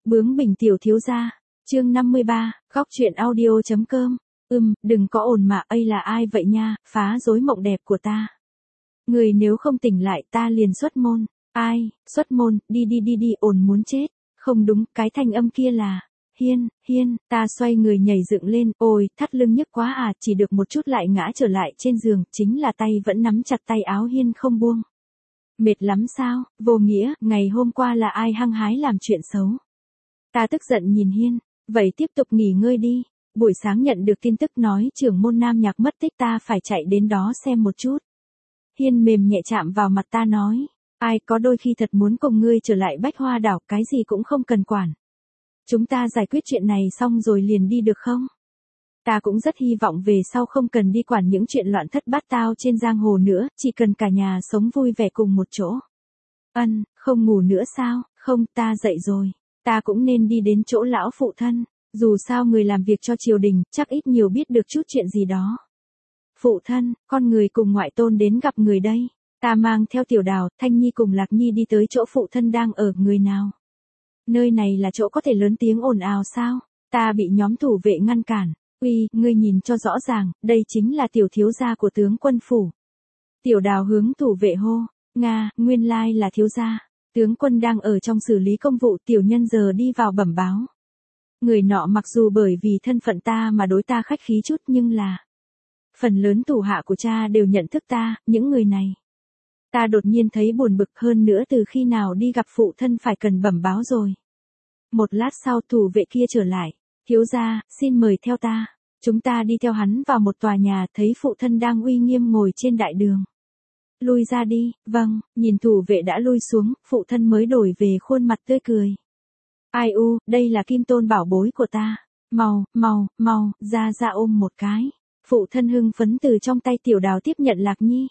Bướng bỉnh tiểu thiếu gia. Chương 53, góc truyện audio.com. Đừng có ồn mà, ây là ai vậy nha, phá rối mộng đẹp của ta. Người nếu không tỉnh lại ta liền xuất môn. Ai, xuất môn, đi, ồn muốn chết. Không đúng, cái thanh âm kia là Hiên, ta xoay người nhảy dựng lên, ôi, thắt lưng nhức quá à, chỉ được một chút lại ngã trở lại trên giường, chính là tay vẫn nắm chặt tay áo Hiên không buông. Mệt lắm sao, vô nghĩa, ngày hôm qua là ai hăng hái làm chuyện xấu. Ta tức giận nhìn Hiên, vậy tiếp tục nghỉ ngơi đi. Buổi sáng nhận được tin tức nói trưởng môn Nam Nhạc mất tích, ta phải chạy đến đó xem một chút. Hiên mềm nhẹ chạm vào mặt ta nói, ai có đôi khi thật muốn cùng ngươi trở lại Bách Hoa Đảo, cái gì cũng không cần quản. Chúng ta giải quyết chuyện này xong rồi liền đi được không? Ta cũng rất hy vọng về sau không cần đi quản những chuyện loạn thất bát tao trên giang hồ nữa, chỉ cần cả nhà sống vui vẻ cùng một chỗ. Không ngủ nữa sao? Không, ta dậy rồi. Ta cũng nên đi đến chỗ lão phụ thân. Dù sao người làm việc cho triều đình, chắc ít nhiều biết được chút chuyện gì đó. Phụ thân, con người cùng ngoại tôn đến gặp người đây. Ta mang theo Tiểu Đào, Thanh Nhi cùng Lạc Nhi đi tới chỗ phụ thân đang ở, người nào? Nơi này là chỗ có thể lớn tiếng ồn ào sao? Ta bị nhóm thủ vệ ngăn cản. Uy, ngươi nhìn cho rõ ràng, đây chính là tiểu thiếu gia của tướng quân phủ. Tiểu Đào hướng thủ vệ hô, Nga, nguyên lai là thiếu gia. Tướng quân đang ở trong xử lý công vụ, tiểu nhân giờ đi vào bẩm báo. Người nọ mặc dù bởi vì thân phận ta mà đối ta khách khí chút, nhưng là phần lớn thủ hạ của cha đều nhận thức ta, những người này. Ta đột nhiên thấy buồn bực, hơn nữa từ khi nào đi gặp phụ thân phải cần bẩm báo rồi. Một lát sau thủ vệ kia trở lại, thiếu gia, xin mời theo ta. Chúng ta đi theo hắn vào một tòa nhà, thấy phụ thân đang uy nghiêm ngồi trên đại đường. Lui ra đi, vâng, nhìn thủ vệ đã lui xuống, phụ thân mới đổi về khuôn mặt tươi cười. Ai u, đây là kim tôn bảo bối của ta. Mau, ra ôm một cái. Phụ thân hưng phấn từ trong tay Tiểu Đào tiếp nhận Lạc Nhi.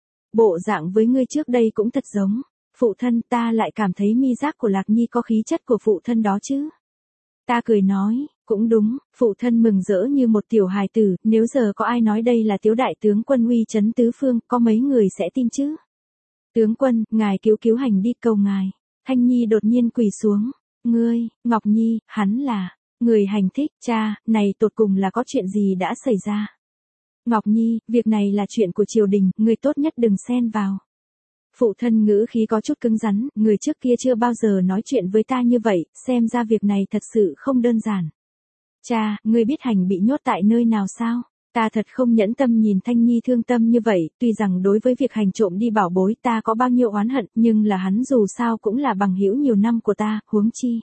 Bộ dạng với ngươi trước đây cũng thật giống. Phụ thân, ta lại cảm thấy mi giác của Lạc Nhi có khí chất của phụ thân đó chứ. Ta cười nói, cũng đúng, phụ thân mừng rỡ như một tiểu hài tử, nếu giờ có ai nói đây là Tiếu đại tướng quân uy chấn tứ phương, có mấy người sẽ tin chứ. Tướng quân, ngài cứu hành đi, cầu ngài. Thanh Nhi đột nhiên quỳ xuống. Ngươi, Ngọc Nhi, hắn là người hành thích, cha, này tột cùng là có chuyện gì đã xảy ra? Ngọc Nhi, việc này là chuyện của triều đình, ngươi tốt nhất đừng xen vào. Phụ thân ngữ khí có chút cứng rắn, người trước kia chưa bao giờ nói chuyện với ta như vậy, xem ra việc này thật sự không đơn giản. Cha, ngươi biết hành bị nhốt tại nơi nào sao? Ta thật không nhẫn tâm nhìn Thanh Nhi thương tâm như vậy, tuy rằng đối với việc hành trộm đi bảo bối ta có bao nhiêu oán hận, nhưng là hắn dù sao cũng là bằng hữu nhiều năm của ta, huống chi.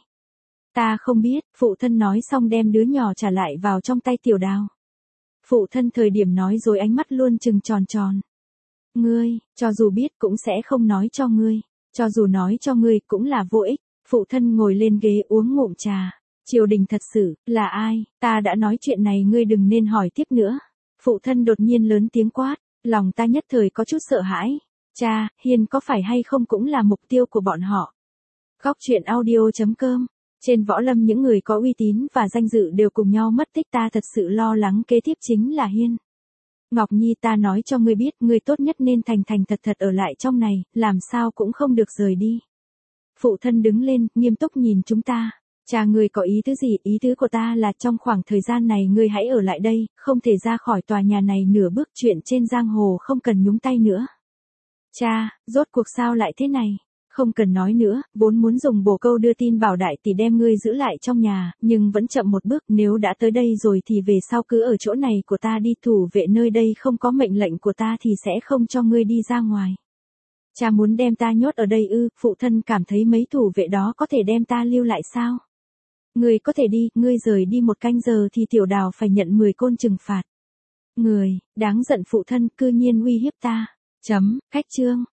Ta không biết, phụ thân nói xong đem đứa nhỏ trả lại vào trong tay Tiểu Đào. Phụ thân thời điểm nói rồi ánh mắt luôn trừng tròn tròn. Ngươi, cho dù biết cũng sẽ không nói cho ngươi, cho dù nói cho ngươi cũng là vô ích. Phụ thân ngồi lên ghế uống ngụm trà. Triều đình thật sự, là ai, ta đã nói chuyện này ngươi đừng nên hỏi tiếp nữa. Phụ thân đột nhiên lớn tiếng quát, lòng ta nhất thời có chút sợ hãi. Cha, Hiên có phải hay không cũng là mục tiêu của bọn họ. Góc truyện audio.com. Trên võ lâm những người có uy tín và danh dự đều cùng nhau mất tích, ta thật sự lo lắng kế tiếp chính là Hiên. Ngọc Nhi, ta nói cho ngươi biết, ngươi tốt nhất nên thành thật ở lại trong này, làm sao cũng không được rời đi. Phụ thân đứng lên, nghiêm túc nhìn chúng ta. Cha, ngươi có ý tứ gì? Ý tứ của ta là trong khoảng thời gian này ngươi hãy ở lại đây, không thể ra khỏi tòa nhà này nửa bước, chuyện trên giang hồ không cần nhúng tay nữa. Cha, rốt cuộc sao lại thế này? Không cần nói nữa, vốn muốn dùng bồ câu đưa tin bảo đại tỷ đem ngươi giữ lại trong nhà, nhưng vẫn chậm một bước, nếu đã tới đây rồi thì về sau cứ ở chỗ này của ta đi, thủ vệ nơi đây không có mệnh lệnh của ta thì sẽ không cho ngươi đi ra ngoài. Cha muốn đem ta nhốt ở đây ư? Phụ thân cảm thấy mấy thủ vệ đó có thể đem ta lưu lại sao? Ngươi có thể đi, ngươi rời đi 1 canh giờ thì Tiểu Đào phải nhận 10 côn trừng phạt. Người, đáng giận, phụ thân cư nhiên uy hiếp ta. Hết chương.